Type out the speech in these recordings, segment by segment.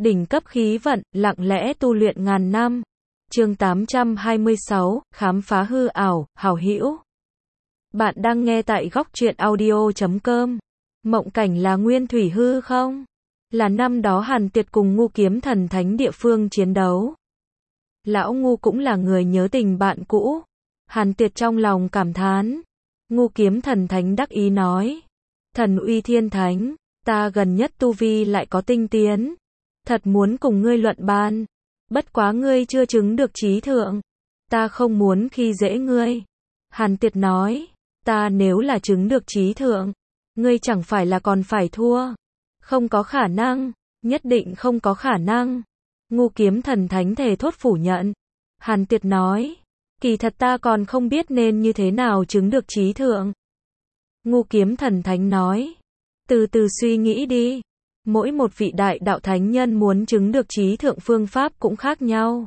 đỉnh cấp khí vận, lặng lẽ tu luyện ngàn năm. Chương 826, khám phá hư ảo, hảo hữu. Bạn đang nghe tại góc truyện audio.com. Mộng cảnh là nguyên thủy hư không? Là năm đó Hàn Tuyệt cùng Ngu Kiếm Thần Thánh địa phương chiến đấu. Lão Ngu cũng là người nhớ tình bạn cũ. Hàn Tuyệt trong lòng cảm thán. Ngu Kiếm Thần Thánh đắc ý nói. Thần uy thiên thánh, ta gần nhất tu vi lại có tinh tiến. Thật muốn cùng ngươi luận bàn. Bất quá ngươi chưa chứng được trí thượng. Ta không muốn khi dễ ngươi. Hàn Tuyệt nói. Ta nếu là chứng được trí thượng, ngươi chẳng phải là còn phải thua. Không có khả năng, nhất định không có khả năng. Ngu Kiếm Thần Thánh thề thốt phủ nhận. Hàn Tuyệt nói. Kỳ thật ta còn không biết nên như thế nào chứng được trí thượng. Ngu Kiếm Thần Thánh nói. Từ từ suy nghĩ đi. Mỗi một vị đại đạo thánh nhân muốn chứng được trí thượng phương pháp cũng khác nhau.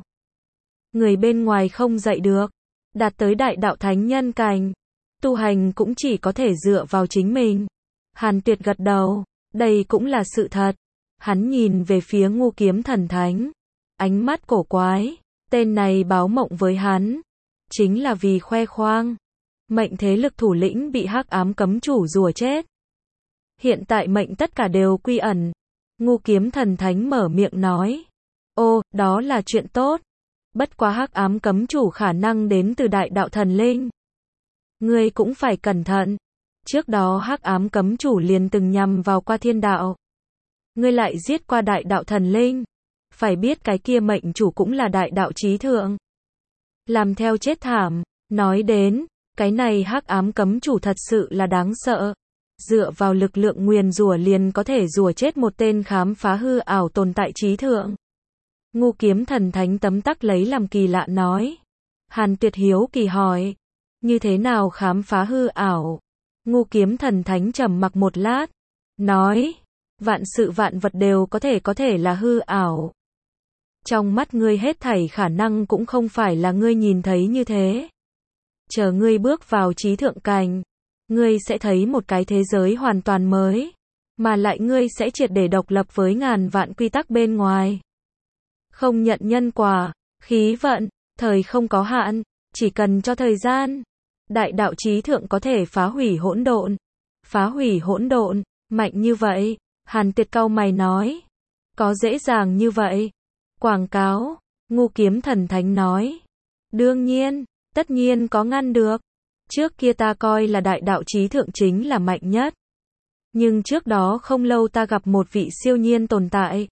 Người bên ngoài không dạy được. Đạt tới đại đạo thánh nhân cảnh. Tu hành cũng chỉ có thể dựa vào chính mình. Hàn Tuyệt gật đầu. Đây cũng là sự thật. Hắn nhìn về phía Ngu Kiếm Thần Thánh. Ánh mắt cổ quái. Tên này báo mộng với hắn. Chính là vì khoe khoang. Mệnh thế lực thủ lĩnh bị hắc ám cấm chủ rùa chết. Hiện tại mệnh tất cả đều quy ẩn. Ngu Kiếm Thần Thánh mở miệng nói. Ô, đó là chuyện tốt. Bất quá hắc ám cấm chủ khả năng đến từ đại đạo thần linh. Ngươi cũng phải cẩn thận. Trước đó hắc ám cấm chủ liền từng nhằm vào qua thiên đạo. Ngươi lại giết qua đại đạo thần linh. Phải biết cái kia mệnh chủ cũng là đại đạo chí thượng. Làm theo chết thảm. Nói đến, cái này hắc ám cấm chủ thật sự là đáng sợ. Dựa vào lực lượng nguyền rủa liền có thể rủa chết một tên khám phá hư ảo tồn tại chí thượng. Ngu Kiếm Thần Thánh tấm tắc lấy làm kỳ lạ nói. Hàn Tuyệt hiếu kỳ hỏi. Như thế nào khám phá hư ảo? Ngu Kiếm Thần Thánh trầm mặc một lát. Nói. Vạn sự vạn vật đều có thể là hư ảo. Trong mắt ngươi hết thảy khả năng cũng không phải là ngươi nhìn thấy như thế. Chờ ngươi bước vào trí thượng cảnh. Ngươi sẽ thấy một cái thế giới hoàn toàn mới. Mà lại ngươi sẽ triệt để độc lập với ngàn vạn quy tắc bên ngoài. Không nhận nhân quả, khí vận, thời không có hạn, chỉ cần cho thời gian. Đại đạo chí thượng có thể phá hủy hỗn độn. Phá hủy hỗn độn, mạnh như vậy. Hàn Tuyệt cau mày nói. Có dễ dàng như vậy. Quảng cáo, Ngu Kiếm Thần Thánh nói. Đương nhiên, tất nhiên có ngăn được. Trước kia ta coi là đại đạo chí thượng chính là mạnh nhất. Nhưng trước đó không lâu ta gặp một vị siêu nhiên tồn tại.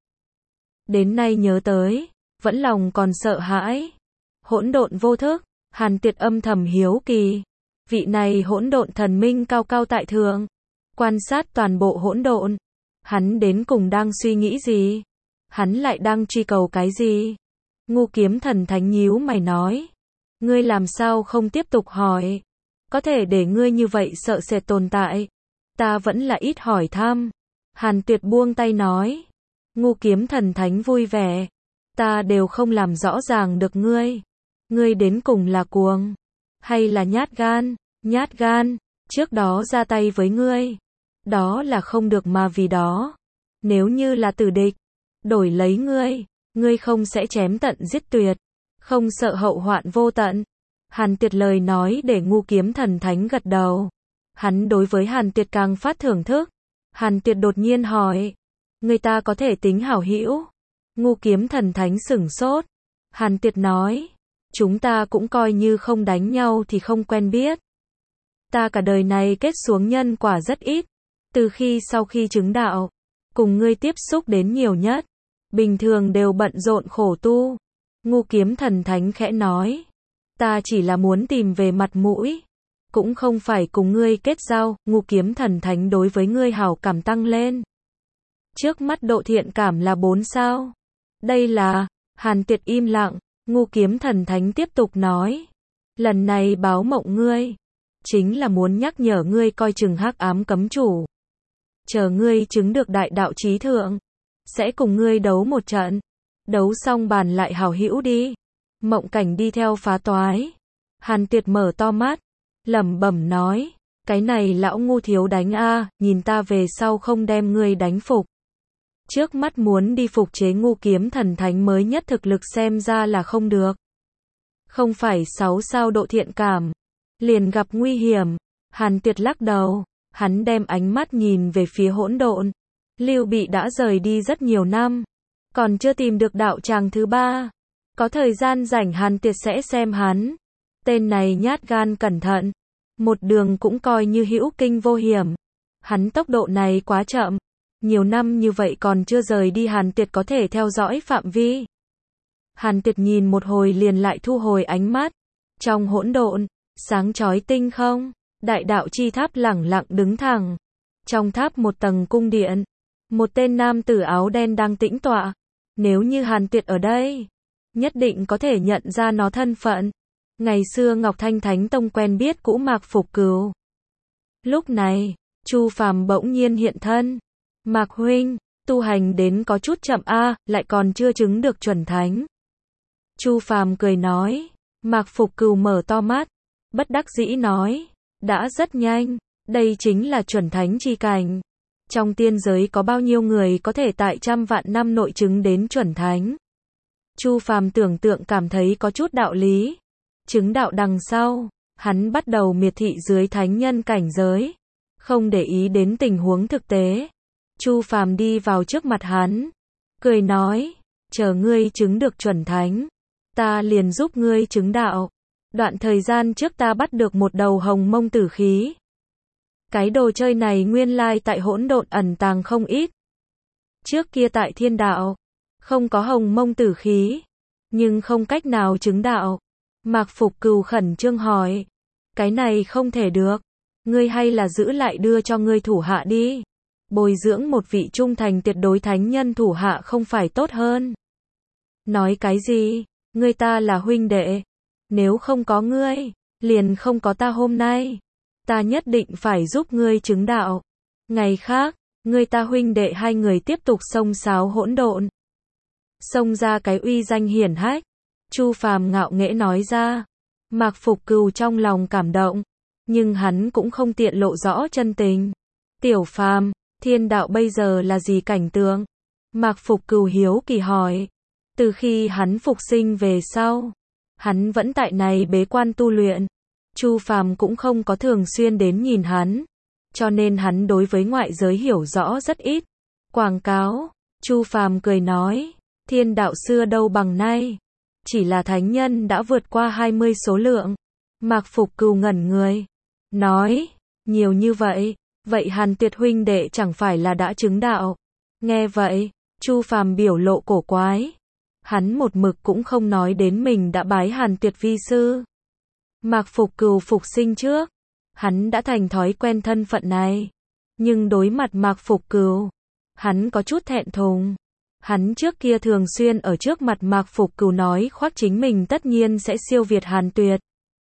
Đến nay nhớ tới, vẫn lòng còn sợ hãi. Hỗn độn vô thức, Hàn Tuyệt âm thầm hiếu kỳ. Vị này hỗn độn thần minh cao cao tại thượng. Quan sát toàn bộ hỗn độn. Hắn đến cùng đang suy nghĩ gì? Hắn lại đang truy cầu cái gì? Ngu Kiếm Thần Thánh nhíu mày nói. Ngươi làm sao không tiếp tục hỏi? Có thể để ngươi như vậy sợ sệt tồn tại. Ta vẫn là ít hỏi thăm. Hàn Tuyệt buông tay nói. Ngu Kiếm Thần Thánh vui vẻ. Ta đều không làm rõ ràng được ngươi. Ngươi đến cùng là cuồng. Hay là nhát gan? Nhát gan. Trước đó ra tay với ngươi. Đó là không được mà vì đó. Nếu như là tử địch. Đổi lấy ngươi. Ngươi không sẽ chém tận giết tuyệt. Không sợ hậu hoạn vô tận. Hàn Tuyệt lời nói để Ngu Kiếm Thần Thánh gật đầu. Hắn đối với Hàn Tuyệt càng phát thưởng thức. Hàn Tuyệt đột nhiên hỏi. Người ta có thể tính hảo hữu? Ngu Kiếm Thần Thánh sửng sốt. Hàn Tuyệt nói. Chúng ta cũng coi như không đánh nhau thì không quen biết. Ta cả đời này kết xuống nhân quả rất ít. Từ khi sau khi chứng đạo. Cùng ngươi tiếp xúc đến nhiều nhất. Bình thường đều bận rộn khổ tu. Ngu Kiếm Thần Thánh khẽ nói. Ta chỉ là muốn tìm về mặt mũi. Cũng không phải cùng ngươi kết giao. Ngu Kiếm Thần Thánh đối với ngươi hảo cảm tăng lên. Trước mắt độ thiện cảm là 4 sao. Đây là. Hàn Tuyệt im lặng. Ngu Kiếm Thần Thánh tiếp tục nói. Lần này báo mộng ngươi. Chính là muốn nhắc nhở ngươi coi chừng hắc ám cấm chủ. Chờ ngươi chứng được đại đạo chí thượng. Sẽ cùng ngươi đấu một trận. Đấu xong bàn lại hảo hữu đi. Mộng cảnh đi theo phá toái. Hàn Tuyệt mở to mắt. Lẩm bẩm nói. Cái này lão ngu thiếu đánh a, nhìn ta về sau không đem ngươi đánh phục. Trước mắt muốn đi phục chế Ngũ Kiếm Thần Thánh mới nhất thực lực xem ra là không được. Không phải 6 sao độ thiện cảm, liền gặp nguy hiểm. Hàn Tuyệt lắc đầu, hắn đem ánh mắt nhìn về phía hỗn độn. Lưu Bị đã rời đi rất nhiều năm, còn chưa tìm được đạo tràng thứ ba. Có thời gian rảnh Hàn Tuyệt sẽ xem hắn. Tên này nhát gan cẩn thận, một đường cũng coi như hữu kinh vô hiểm. Hắn tốc độ này quá chậm, nhiều năm như vậy còn chưa rời đi Hàn Tuyệt có thể theo dõi phạm vi. Hàn Tuyệt nhìn một hồi liền lại thu hồi ánh mắt. Trong hỗn độn, sáng chói tinh không, đại đạo chi tháp lẳng lặng đứng thẳng. Trong tháp một tầng cung điện, một tên nam tử áo đen đang tĩnh tọa. Nếu như Hàn Tuyệt ở đây, nhất định có thể nhận ra nó thân phận. Ngày xưa Ngọc Thanh Thánh Tông quen biết cũ Mạc Phục Cừu. Lúc này, Chu Phàm bỗng nhiên hiện thân. Mạc huynh, tu hành đến có chút chậm a, lại còn chưa chứng được chuẩn thánh. Chu Phàm cười nói. Mạc Phục Cừu mở to mắt, bất đắc dĩ nói, đã rất nhanh, đây chính là chuẩn thánh chi cảnh. Trong tiên giới có bao nhiêu người có thể tại 100 vạn năm nội chứng đến chuẩn thánh? Chu Phàm tưởng tượng cảm thấy có chút đạo lý. Chứng đạo đằng sau, hắn bắt đầu miệt thị dưới thánh nhân cảnh giới, không để ý đến tình huống thực tế. Chu Phàm đi vào trước mặt hắn, cười nói, chờ ngươi chứng được chuẩn thánh, ta liền giúp ngươi chứng đạo. Đoạn thời gian trước ta bắt được một đầu hồng mông tử khí. Cái đồ chơi này nguyên lai tại hỗn độn ẩn tàng không ít. Trước kia tại thiên đạo, không có hồng mông tử khí, nhưng không cách nào chứng đạo. Mạc Phục Cừu khẩn trương hỏi, cái này không thể được, ngươi hay là giữ lại đưa cho ngươi thủ hạ đi. Bồi dưỡng một vị trung thành tuyệt đối thánh nhân thủ hạ không phải tốt hơn. Nói cái gì, ngươi ta là huynh đệ, nếu không có ngươi, liền không có ta hôm nay. Ta nhất định phải giúp ngươi chứng đạo. Ngày khác, ngươi ta huynh đệ hai người tiếp tục xông xáo hỗn độn. Xông ra cái uy danh hiển hách. Chu Phàm ngạo nghễ nói ra. Mạc Phục Cừu trong lòng cảm động, nhưng hắn cũng không tiện lộ rõ chân tình. Tiểu Phàm, thiên đạo bây giờ là gì cảnh tượng? Mạc Phục Cừu hiếu kỳ hỏi. Từ khi hắn phục sinh về sau, hắn vẫn tại này bế quan tu luyện. Chu Phàm cũng không có thường xuyên đến nhìn hắn, cho nên hắn đối với ngoại giới hiểu rõ rất ít. Quảng cáo, Chu Phàm cười nói, thiên đạo xưa đâu bằng nay, chỉ là thánh nhân đã vượt qua 20 số lượng. Mạc Phục Cừu ngẩn người, nói, nhiều như vậy, vậy Hàn Tuyệt huynh đệ chẳng phải là đã chứng đạo? Nghe vậy, Chu Phàm biểu lộ cổ quái. Hắn một mực cũng không nói đến mình đã bái Hàn Tuyệt vi sư. Mạc Phục Cừu phục sinh trước, hắn đã thành thói quen thân phận này. Nhưng đối mặt Mạc Phục Cừu, hắn có chút thẹn thùng. Hắn trước kia thường xuyên ở trước mặt Mạc Phục Cừu nói khoác chính mình tất nhiên sẽ siêu việt Hàn Tuyệt.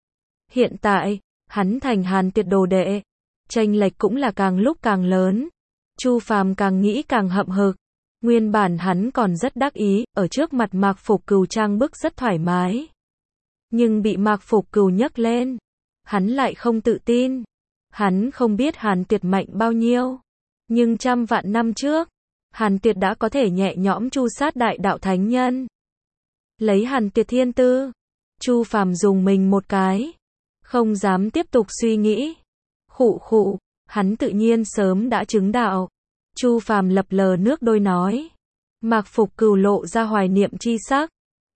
Hiện tại, hắn thành Hàn Tuyệt đồ đệ, chênh lệch cũng là càng lúc càng lớn. Chu Phàm càng nghĩ càng hậm hực. Nguyên bản hắn còn rất đắc ý, ở trước mặt Mạc Phục Cừu trang bức rất thoải mái. Nhưng bị Mạc Phục Cừu nhấc lên, hắn lại không tự tin. Hắn không biết Hàn Tuyệt mạnh bao nhiêu, nhưng 100 vạn năm trước, Hàn Tuyệt đã có thể nhẹ nhõm tru sát đại đạo thánh nhân. Lấy Hàn Tuyệt thiên tư, Chu Phàm dùng mình một cái, không dám tiếp tục suy nghĩ. Khụ khụ, hắn tự nhiên sớm đã chứng đạo. Chu Phàm lập lờ nước đôi nói. Mạc Phục Cừu lộ ra hoài niệm chi sắc,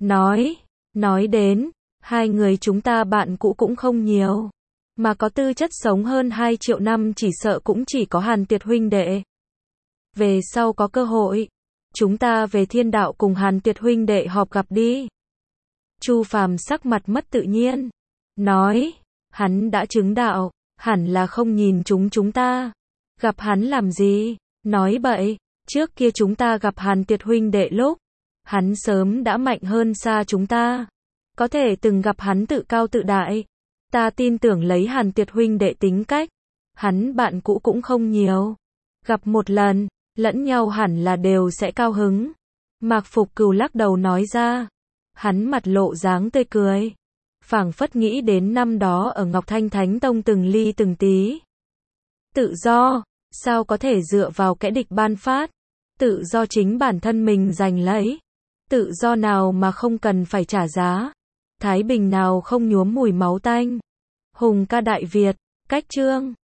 nói đến, hai người chúng ta bạn cũ cũng không nhiều, mà có tư chất sống hơn 2 triệu năm chỉ sợ cũng chỉ có Hàn Tuyệt huynh đệ. Về sau có cơ hội, chúng ta về thiên đạo cùng Hàn Tuyệt huynh đệ họp gặp đi. Chu Phàm sắc mặt mất tự nhiên, nói, hắn đã chứng đạo, hẳn là không nhìn chúng ta. Gặp hắn làm gì? Nói bậy, trước kia chúng ta gặp Hàn Tuyệt huynh đệ lúc, hắn sớm đã mạnh hơn xa chúng ta. Có thể từng gặp hắn tự cao tự đại. Ta tin tưởng lấy Hàn Tuyệt huynh đệ tính cách, hắn bạn cũ cũng không nhiều. Gặp một lần, lẫn nhau hẳn là đều sẽ cao hứng. Mạc Phục Cừu lắc đầu nói ra. Hắn mặt lộ dáng tươi cười, phảng phất nghĩ đến năm đó ở Ngọc Thanh Thánh Tông từng ly từng tí. Tự do, sao có thể dựa vào kẻ địch ban phát? Tự do chính bản thân mình giành lấy. Tự do nào mà không cần phải trả giá. Thái bình nào không nhuốm mùi máu tanh. Hùng ca Đại Việt. Cách chương